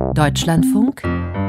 Deutschlandfunk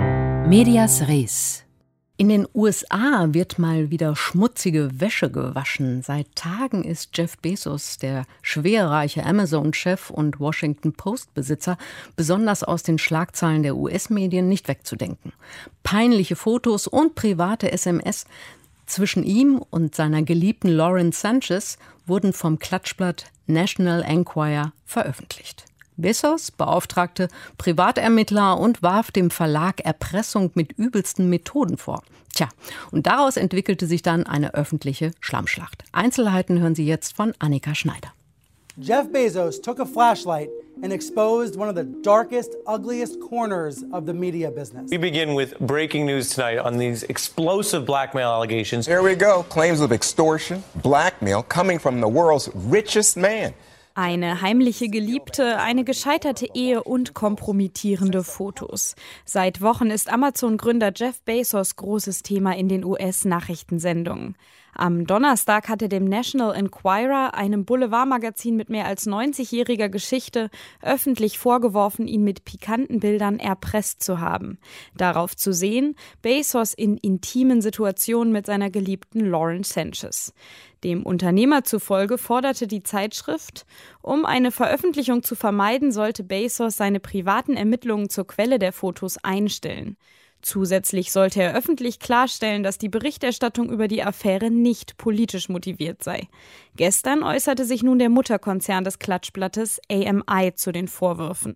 Medias Res. In den USA wird mal wieder schmutzige Wäsche gewaschen. Seit Tagen ist Jeff Bezos, der schwerreiche Amazon-Chef und Washington-Post-Besitzer, besonders aus den Schlagzeilen der US-Medien nicht wegzudenken. Peinliche Fotos und private SMS zwischen ihm und seiner geliebten Lauren Sanchez wurden vom Klatschblatt National Enquirer veröffentlicht. Bezos beauftragte Privatermittler und warf dem Verlag Erpressung mit übelsten Methoden vor. Und daraus entwickelte sich dann eine öffentliche Schlammschlacht. Einzelheiten hören Sie jetzt von Annika Schneider. Jeff Bezos took a flashlight and exposed one of the darkest, ugliest corners of the media business. We begin with breaking news tonight on these explosive blackmail allegations. Here we go. Claims of extortion, blackmail coming from the world's richest man. Eine heimliche Geliebte, eine gescheiterte Ehe und kompromittierende Fotos. Seit Wochen ist Amazon-Gründer Jeff Bezos großes Thema in den US-Nachrichtensendungen. Am Donnerstag hatte dem National Enquirer, einem Boulevardmagazin mit mehr als 90-jähriger Geschichte, öffentlich vorgeworfen, ihn mit pikanten Bildern erpresst zu haben. Darauf zu sehen, Bezos in intimen Situationen mit seiner geliebten Lauren Sanchez. Dem Unternehmer zufolge forderte die Zeitschrift, um eine Veröffentlichung zu vermeiden, sollte Bezos seine privaten Ermittlungen zur Quelle der Fotos einstellen. Zusätzlich sollte er öffentlich klarstellen, dass die Berichterstattung über die Affäre nicht politisch motiviert sei. Gestern äußerte sich nun der Mutterkonzern des Klatschblattes AMI zu den Vorwürfen.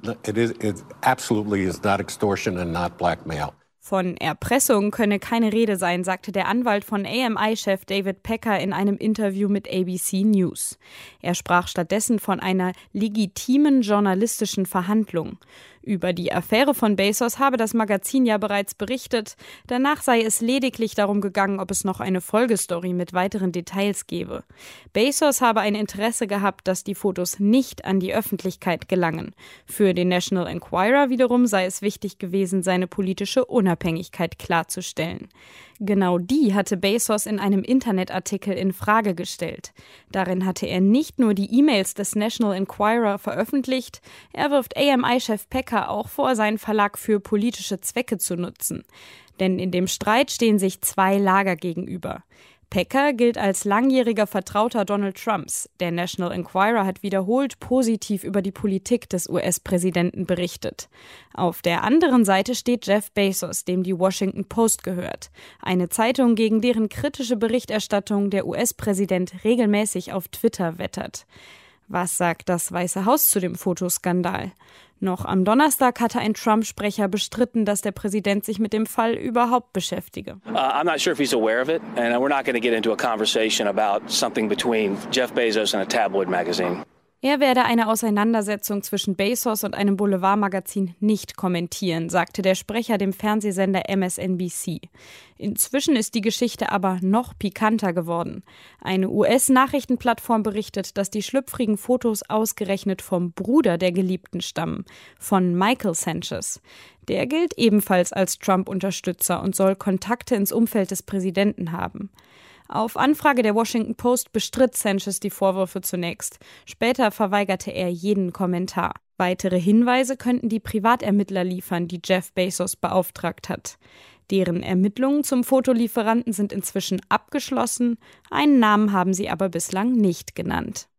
It absolutely is not extortion and not blackmail. Von Erpressung könne keine Rede sein, sagte der Anwalt von AMI-Chef David Pecker in einem Interview mit ABC News. Er sprach stattdessen von einer legitimen journalistischen Verhandlung. Über die Affäre von Bezos habe das Magazin ja bereits berichtet. Danach sei es lediglich darum gegangen, ob es noch eine Folgestory mit weiteren Details gebe. Bezos habe ein Interesse gehabt, dass die Fotos nicht an die Öffentlichkeit gelangen. Für den National Enquirer wiederum sei es wichtig gewesen, seine politische Unabhängigkeit klarzustellen. Genau die hatte Bezos in einem Internetartikel in Frage gestellt. Darin hatte er nicht nur die E-Mails des National Enquirer veröffentlicht, er wirft AMI-Chef Pecker auch vor, seinen Verlag für politische Zwecke zu nutzen. Denn in dem Streit stehen sich zwei Lager gegenüber. Pecker gilt als langjähriger Vertrauter Donald Trumps. Der National Enquirer hat wiederholt positiv über die Politik des US-Präsidenten berichtet. Auf der anderen Seite steht Jeff Bezos, dem die Washington Post gehört. Eine Zeitung, gegen deren kritische Berichterstattung der US-Präsident regelmäßig auf Twitter wettert. Was sagt das Weiße Haus zu dem Fotoskandal? Noch am Donnerstag hatte ein Trump-Sprecher bestritten, dass der Präsident sich mit dem Fall überhaupt beschäftige. I'm not sure if he's aware of it, and we're not going to get into a conversation about something between Jeff Bezos and a tabloid magazine. Er werde eine Auseinandersetzung zwischen Bezos und einem Boulevardmagazin nicht kommentieren, sagte der Sprecher dem Fernsehsender MSNBC. Inzwischen ist die Geschichte aber noch pikanter geworden. Eine US-Nachrichtenplattform berichtet, dass die schlüpfrigen Fotos ausgerechnet vom Bruder der Geliebten stammen, von Michael Sanchez. Der gilt ebenfalls als Trump-Unterstützer und soll Kontakte ins Umfeld des Präsidenten haben. Auf Anfrage der Washington Post bestritt Sanchez die Vorwürfe zunächst. Später verweigerte er jeden Kommentar. Weitere Hinweise könnten die Privatermittler liefern, die Jeff Bezos beauftragt hat. Deren Ermittlungen zum Fotolieferanten sind inzwischen abgeschlossen. Einen Namen haben sie aber bislang nicht genannt.